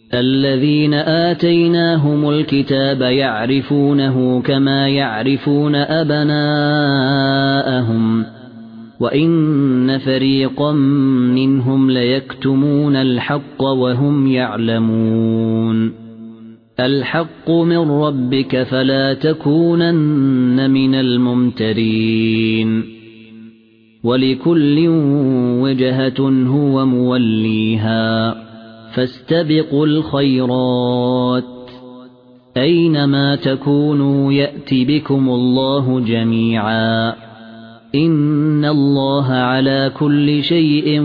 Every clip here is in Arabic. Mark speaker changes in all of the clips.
Speaker 1: الذين آتيناهم الكتاب يعرفونه كما يعرفون أبناءهم وإن فريقا منهم ليكتمون الحق وهم يعلمون الحق من ربك فلا تكونن من الممترين ولكل وجهة هو موليها فاستبقوا الخيرات أينما تكونوا يأت بكم الله جميعا إن الله على كل شيء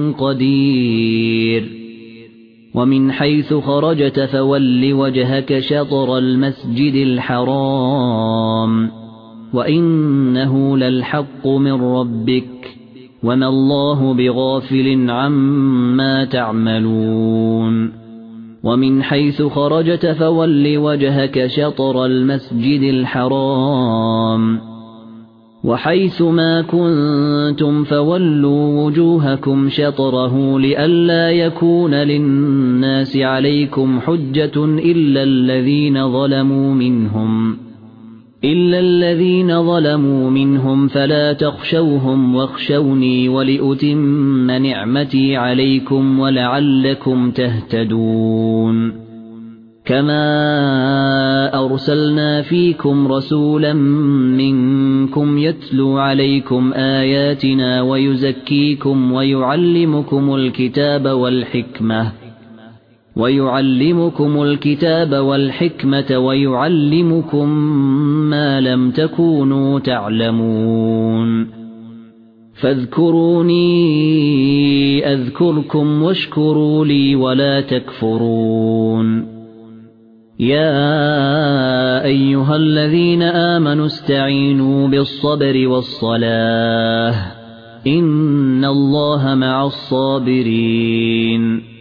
Speaker 1: قدير ومن حيث خرجت فول وجهك شطر المسجد الحرام وإنه للحق من ربك وما الله بغافل عما تعملون ومن حيث خرجت فول وجهك شطر المسجد الحرام وحيث ما كنتم فولوا وجوهكم شطره لئلا يكون للناس عليكم حجة إلا الذين ظلموا منهم فلا تخشوهم واخشوني ولأتم نعمتي عليكم ولعلكم تهتدون كما أرسلنا فيكم رسولا منكم يتلو عليكم آياتنا ويزكيكم ويعلمكم الكتاب والحكمة ويعلمكم ما لم تكونوا تعلمون فاذكروني أذكركم واشكروا لي ولا تكفرون يا أيها الذين آمنوا استعينوا بالصبر والصلاة إن الله مع الصابرين